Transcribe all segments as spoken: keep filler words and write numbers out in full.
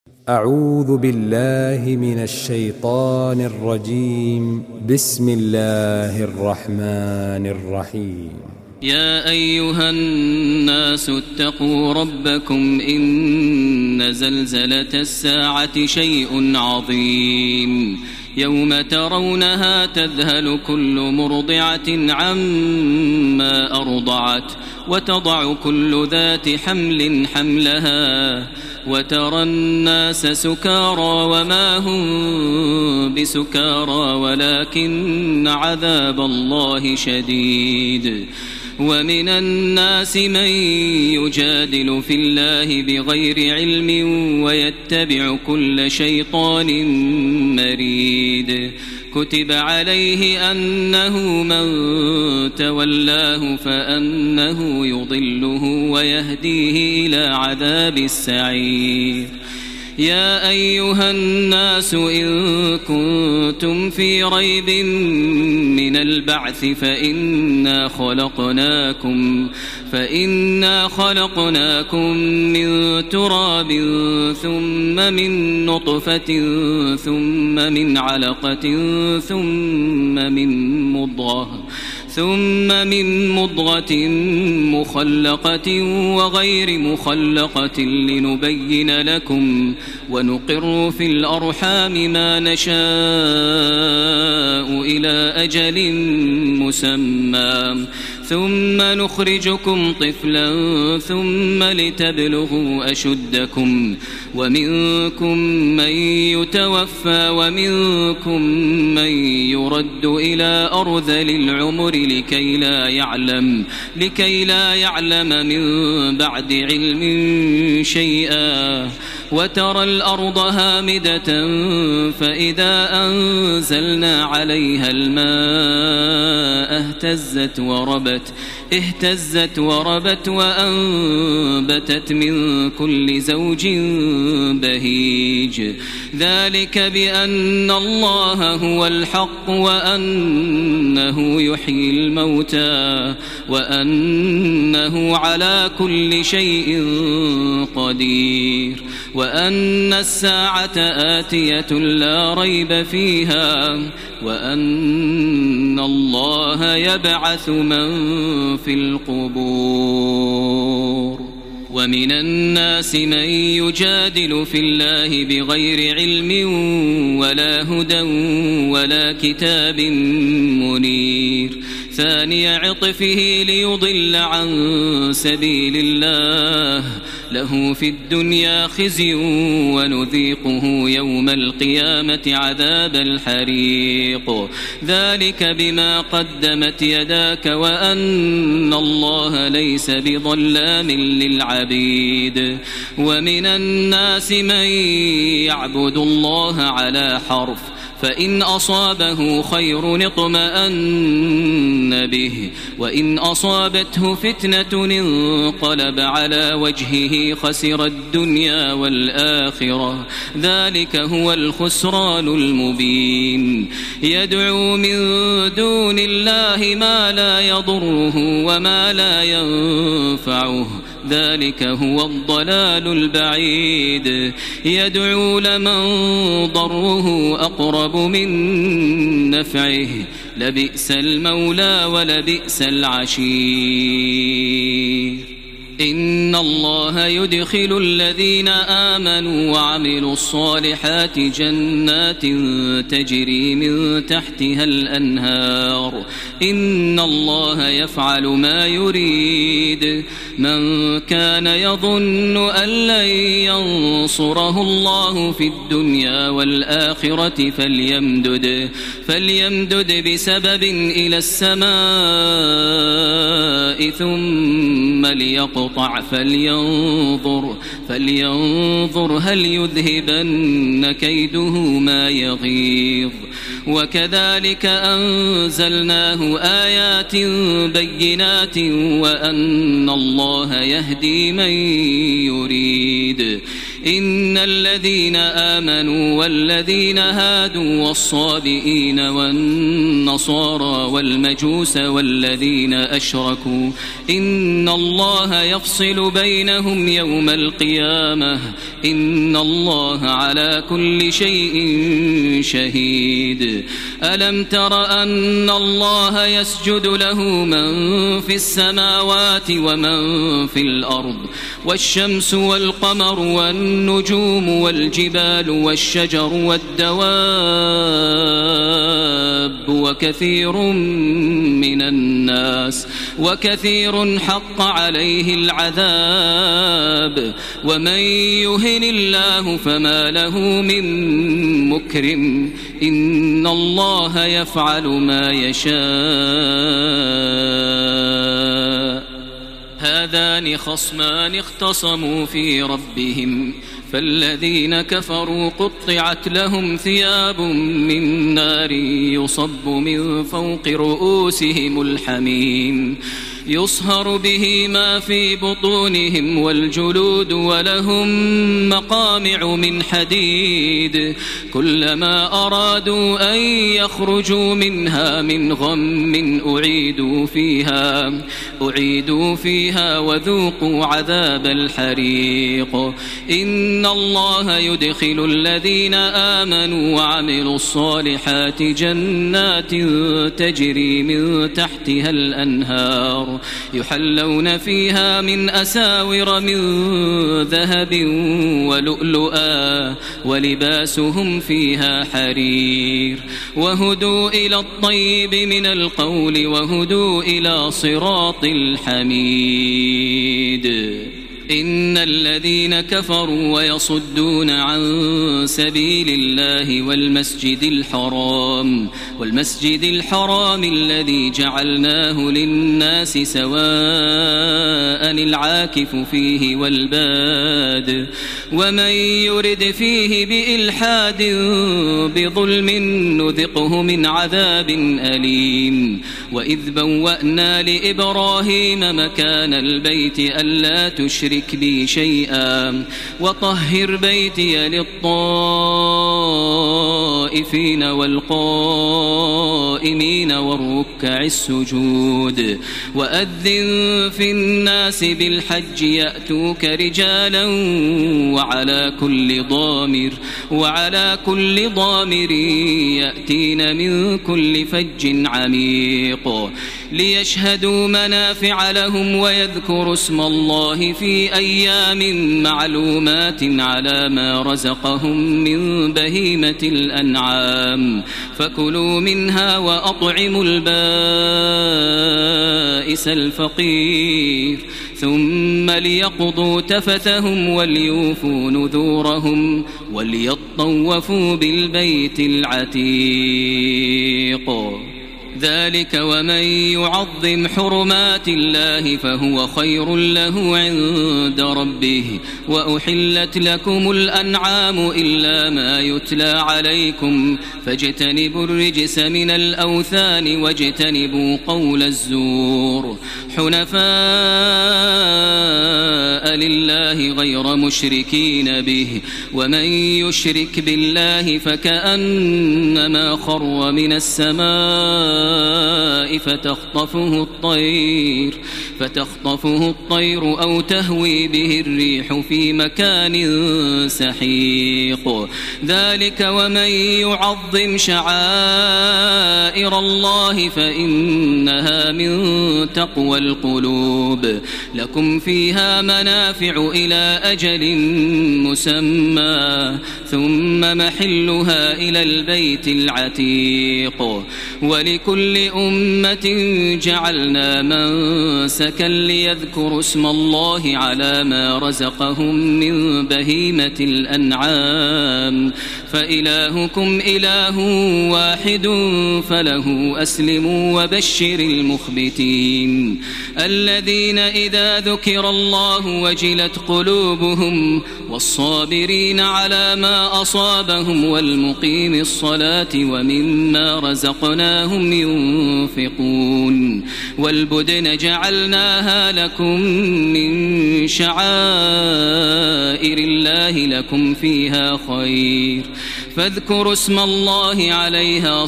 أعوذ بالله من الشيطان الرجيم. بسم الله الرحمن الرحيم. يا أيها الناس اتقوا ربكم إن زلزلة الساعة شيء عظيم يوم ترونها تذهل كل مرضعة عما أرضعت وتضع كل ذات حمل حملها وترى الناس سكارى وما هم بسكارى ولكن عذاب الله شديد. ومن الناس من يجادل في الله بغير علم ويتبع كل شيطان مريد. كتب عليه أنه من تولاه فأنه يضله ويهديه إلى عذاب السعير. يا أيها الناس إن كنتم في ريب من البعث فإنا خلقناكم فإنا خلقناكم من تراب ثم من نطفة ثم من علقة ثم من مضغة ثم من مضغة مخلقة وغير مخلقة لنبين لكم ونقر في الأرحام ما نشاء إلى أجل مسمى ثم نخرجكم طفلا ثم لتبلغوا أشدكم ومنكم من يتوفى ومنكم من يرد إلى أرذل العمر لكي لا يعلم لكي لا يعلم من بعد علم شيئا. وترى الأرض هامدة فإذا أنزلنا عليها الماء اهتزت وربت اهتزت وربت وأنبتت من كل زوج بهيج. ذلك بأن الله هو الحق وأنه يحيي الموتى وأنه على كل شيء قدير وأن الساعة آتية لا ريب فيها وأن الله يبعث من في القبور. ومن الناس من يجادل في الله بغير علم ولا هدى ولا كتاب منير. ثاني عطفه ليضل عن سبيل الله له في الدنيا خزي ونذيقه يوم القيامة عذاب الحريق. ذلك بما قدمت يداك وأن الله ليس بظلام للعبيد. ومن الناس من يعبد الله على حرف فإن أصابه خير اطمأن به وإن أصابته فتنة انقلب على وجهه خسر الدنيا والآخرة. ذلك هو الخسران المبين. يدعو من دون الله ما لا يضره وما لا ينفعه ذلك هو الضلال البعيد. يدعو لمن ضره أقرب من نفعه لبئس المولى ولبئس العشير. إن الله يدخل الذين آمنوا وعملوا الصالحات جنات تجري من تحتها الأنهار. إن الله يفعل ما يريد. من كان يظن أن لن ينصره الله في الدنيا والآخرة فليمدد فليمدد بسبب إلى السماء ثم ليقطع فلينظر فلينظر هل يذهبن كيده ما يغيظ. وكذلك أنزلناه آيات بينات وأن الله يهدي من يريد إن الذين آمنوا والذين هادوا والصابئين والنصارى والمجوس والذين أشركوا إن الله يفصل بينهم يوم القيامة إن الله على كل شيء شهيد. ألم تر أن الله يسجد له من في السماوات ومن في الأرض والشمس والقمر والنجوم والجبال والشجر والدواب وكثير من الناس وكثير حق عليه العذاب ومن يهن الله فما له من مكرم إن الله يفعل ما يشاء. هذان خصمان اختصموا في ربهم فالذين كفروا قطعت لهم ثياب من نار يصب من فوق رؤوسهم الحميم يصهر به ما في بطونهم والجلود ولهم مقامع من حديد كلما أرادوا أن يخرجوا منها من غم أعيدوا فيها أعيدوا فيها وذوقوا عذاب الحريق. إن الله يدخل الذين آمنوا وعملوا الصالحات جنات تجري من تحتها الأنهار يحلون فيها من أساور من ذهب ولؤلؤا ولباسهم فيها حرير وهدوا إلى الطيب من القول وهدوا إلى صراط الحميد. إن الذين كفروا ويصدون عن سبيل الله والمسجد الحرام والمسجد الحرام الذي جعلناه للناس سواء العاكف فيه والباد ومن يرد فيه بإلحاد بظلم نذقه من عذاب أليم. وإذ بوأنا لإبراهيم مكان البيت ألا تشرك بي شيئا وطهر بيتي للطائفين والقائمين والركع السجود وأذن في الناس بالحج يأتوك رجالا وعلى كل ضامر وعلى كل ضامر يأتين من كل فج عميق ليشهدوا منافع لهم ويذكروا اسم الله في أيام معلومات على ما رزقهم من بهيمة الأنعام فكلوا منها وأطعموا البائس الفقير ثم ليقضوا تفثهم وليوفوا نذورهم وليطوفوا بالبيت العتيق. ذلك ومن يعظم حرمات الله فهو خير له عند ربه. وأحلت لكم الأنعام إلا ما يتلى عليكم فاجتنبوا الرجس من الأوثان واجتنبوا قول الزور حنفاء لله غير مشركين به ومن يشرك بالله فكأنما خر من السماء فتخطفه الطير فتخطفه الطير أو تهوي به الريح في مكان سحيق. ذلك ومن يعظم شعائر الله فإنها من تقوى القلوب. لكم فيها منافع إلى أجل مسمى ثم محلها إلى البيت العتيق. ولكل أمة جعلنا منسكا ليذكروا اسم الله على ما رزقهم من بهيمة الأنعام فإلهكم إله واحد فله أسلموا وبشر المخبتين الذين إذا ذكر الله وجلت قلوبهم والصابرين على ما أصابهم والمقيم الصلاة ومما رزقناهم ينفقون والبدن جعلناها لكم من شعائر الله لكم فيها خير فاذكروا اسم الله عليها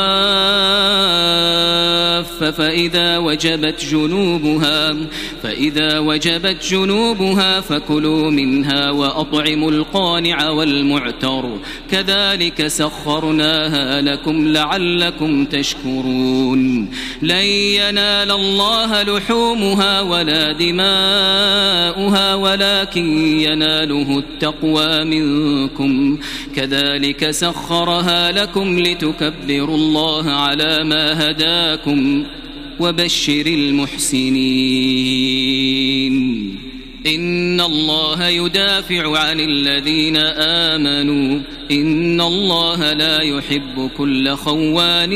صواف فإذا وجبت جنوبها فإذا وجبت جنوبها فكلوا منها وأطعموا القانع والمعتر كذلك سخرناها لكم لعلكم تشكرون لن ينال الله لحومها ولا دماؤها ولكن يناله التقوى منكم كذلك سخرها لكم لتكبروا الله على ما هداكم وبشر المحسنين إن الله يدافع عن الذين آمنوا إن الله لا يحب كل خوان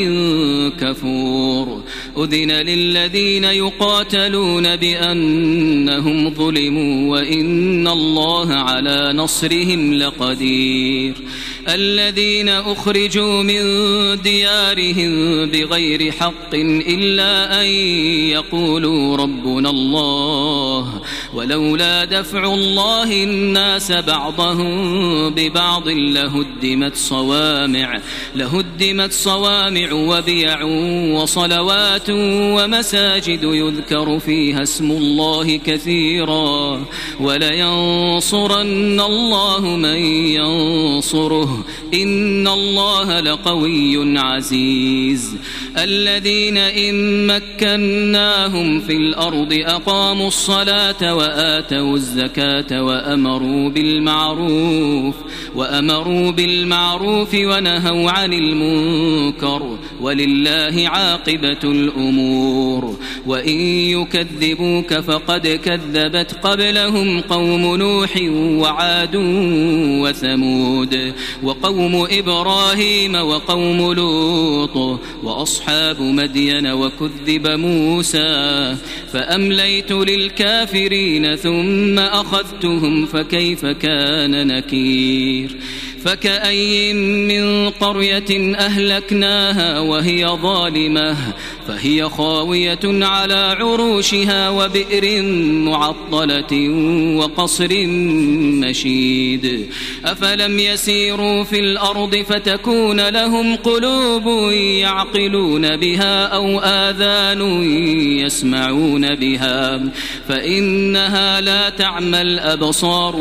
كفور أذن للذين يقاتلون بأنهم ظلموا وإن الله على نصرهم لقدير الذين أخرجوا من ديارهم بغير حق إلا أن يقولوا ربنا الله ولولا دفع الله الناس بعضهم ببعض لهدمت صوامع لهدمت صوامع وبيع وصلوات ومساجد يذكر فيها اسم الله كثيرا ولينصرن الله من ينصره إن الله لقوي عزيز الذين إن مكناهم في الأرض أقاموا الصلاة وآتوا الزكاة وأمروا بالمعروف وأمروا بالمعروف ونهوا عن المنكر ولله عاقبة الأمور وإن يكذبوك فقد كذبت قبلهم قوم نوح وعاد وثمود وقوم إبراهيم وقوم لوط وأصحاب مدين وكذب موسى فأمليت للكافرين ثم أخذتهم فكيف كان نكير فكأي من قرية أهلكناها وهي ظالمة فهي خاوية على عروشها وبئر معطلة وقصر مشيد أفلم يسيروا في الأرض فتكون لهم قلوب يعقلون بها أو آذان يسمعون بها فإنها لا تعمى الأبصار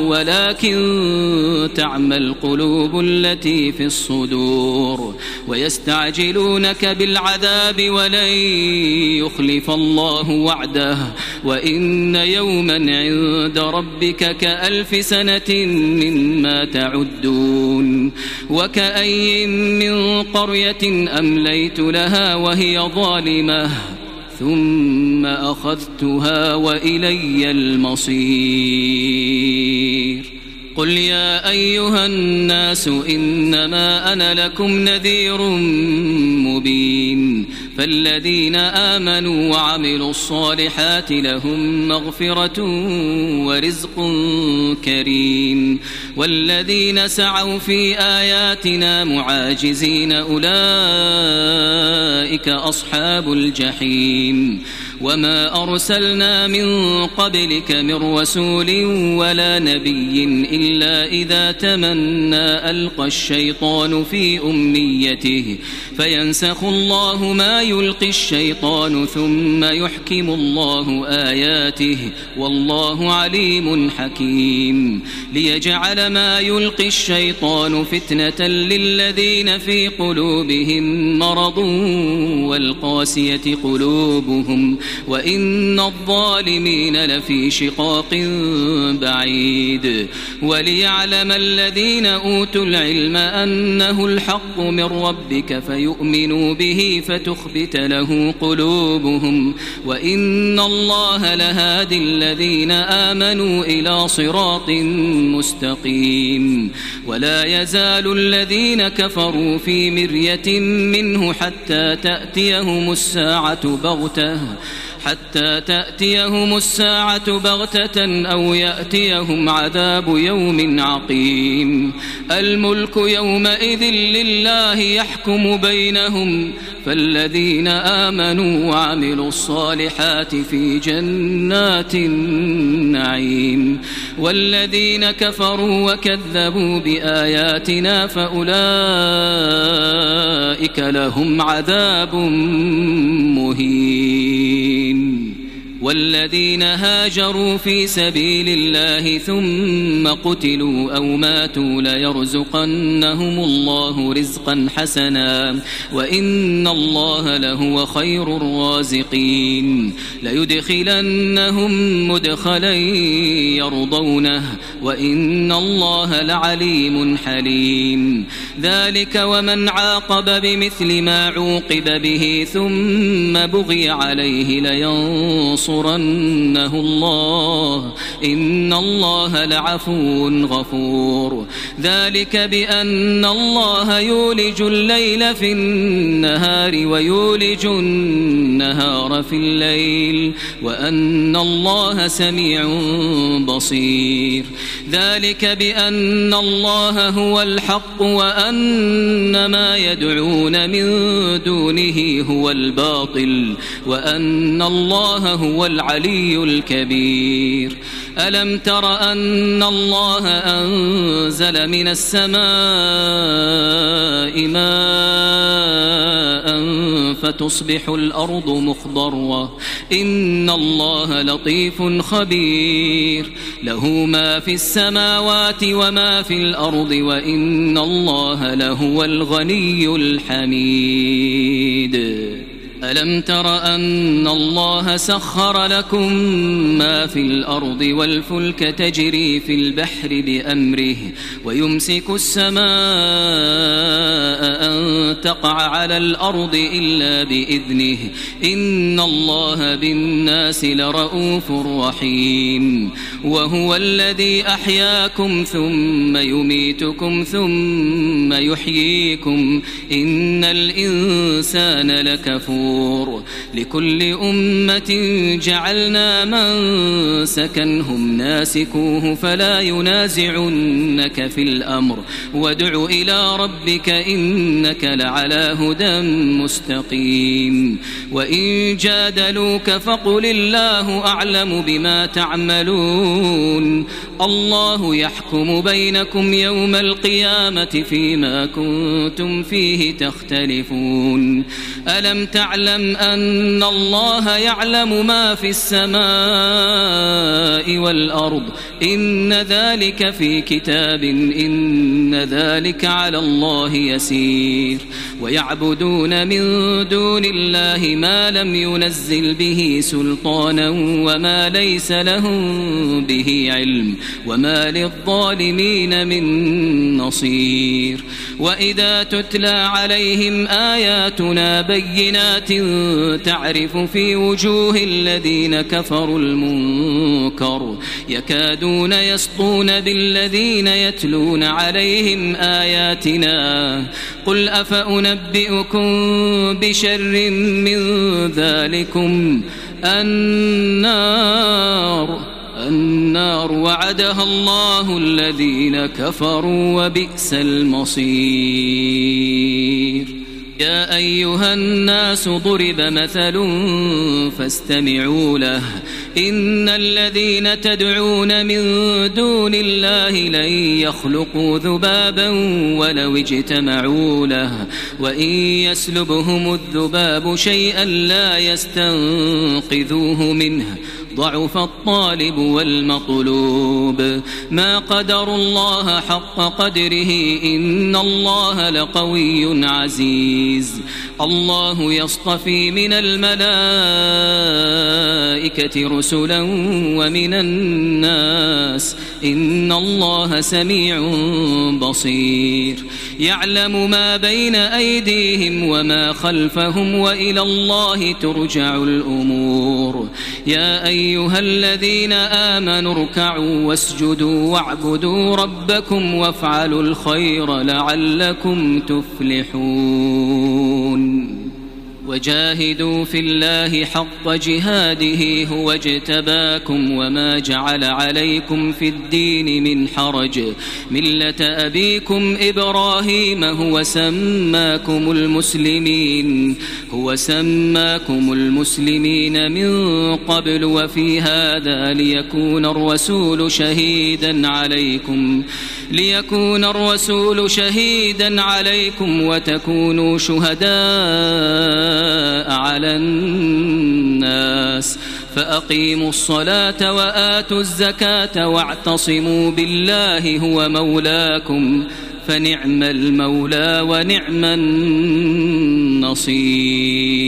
ولكن تعمى القلوب التي في الصدور ويستعجلونك بالعذاب ولن يخلف الله وعده وإن يوما عند ربك كألف سنة مما تعدون وكأي من قرية أمليت لها وهي ظالمة ثم أخذتها وإلي المصير قل يا أيها الناس إنما أنا لكم نذير مبين فالذين آمنوا وعملوا الصالحات لهم مغفرة ورزق كريم والذين سعوا في آياتنا معاجزين أولئك أصحاب الجحيم وما أرسلنا من قبلك من رسول ولا نبي إلا إذا تمنى ألقى الشيطان في أمنيته فينسخ الله ما يلقي الشيطان ثم يحكم الله آياته والله عليم حكيم ليجعل ما يلقي الشيطان فتنة للذين في قلوبهم مرض والقاسية قلوبهم وإن الظالمين لفي شقاق بعيد وليعلم الذين أوتوا العلم أنه الحق من ربك فيؤمنوا به فتخبت له قلوبهم وإن الله لهادي الذين آمنوا إلى صراط مستقيم ولا يزال الذين كفروا في مرية منه حتى تأتيهم الساعة بغتة حتى تأتيهم الساعة بغتة أو يأتيهم عذاب يوم عقيم الملك يومئذ لله يحكم بينهم فالذين آمنوا وعملوا الصالحات في جنات النعيم والذين كفروا وكذبوا بآياتنا فأولئك لهم عذاب مهين والذين هاجروا في سبيل الله ثم قتلوا أو ماتوا ليرزقنهم الله رزقا حسنا وإن الله لهو خير الرازقين ليدخلنهم مدخلا يرضونه وإن الله لعليم حليم ذلك ومن عاقب بمثل ما عوقب به ثم بغي عليه لينصرنه الله إن الله لعفو غفور ذلك بأن الله يولج الليل في النهار ويولج النهار في الليل وأن الله سميع بصير ذلك بأن الله هو الحق وأن ما يدعون من دونه هو الباطل وأن الله هو العلي الكبير ألم تر أن الله أنزل من السماء ماء فتصبح الأرض مخضرة إن الله لطيف خبير له ما في السماوات وما في الأرض وإن الله لهو الغني الحميد ألم تر أن الله سخر لكم ما في الأرض والفلك تجري في البحر بأمره ويمسك السماء أن تقع على الأرض إلا بإذنه إن الله بالناس لرؤوف رحيم وهو الذي أحياكم ثم يميتكم ثم يحييكم إن الإنسان لكفور لكل أمة جعلنا منسكا هم ناسكوه فلا ينازعنك في الأمر وادع إلى ربك إنك لعلى هدى مستقيم وإن جادلوك فقل الله أعلم بما تعملون الله يحكم بينكم يوم القيامة فيما كنتم فيه تختلفون ألم تعلم أن الله يعلم ما في السماء والأرض إن ذلك في كتاب إن ذلك على الله يسير ويعبدون من دون الله ما لم ينزل به سلطانا وما ليس لهم به علم وما للظالمين من نصير وإذا تتلى عليهم آياتنا بينات تعرف في وجوه الذين كفروا المنكر يكادون يسطون بالذين يتلون عليهم آياتنا قل أفأنبئكم بشر من ذلكم النار النار وعدها الله الذين كفروا وبئس المصير يا أيها الناس ضرب مثل فاستمعوا له إن الذين تدعون من دون الله لن يخلقوا ذبابا ولو اجتمعوا له وإن يسلبهم الذباب شيئا لا يستنقذوه منه ضعف الطالب والمطلوب ما قدر الله حق قدره إن الله لقوي عزيز الله يصطفي من الملائكة رسلا ومن الناس إن الله سميع بصير يعلم ما بين أيديهم وما خلفهم وإلى الله ترجع الأمور يا أيها الذين آمنوا اركعوا واسجدوا واعبدوا ربكم وافعلوا الخير لعلكم تفلحون وجاهدوا في الله حق جهاده هو اجتباكم وما جعل عليكم في الدين من حرج ملة أبيكم إبراهيم هو سماكم المسلمين هو سماكم المسلمين من قبل وفي هذا ليكون الرسول شهيدا عليكم ليكون الرسول شهيدا عليكم وتكونوا شهداء على الناس فأقيموا الصلاة وآتوا الزكاة واعتصموا بالله هو مولاكم فنعم المولى ونعم النصير.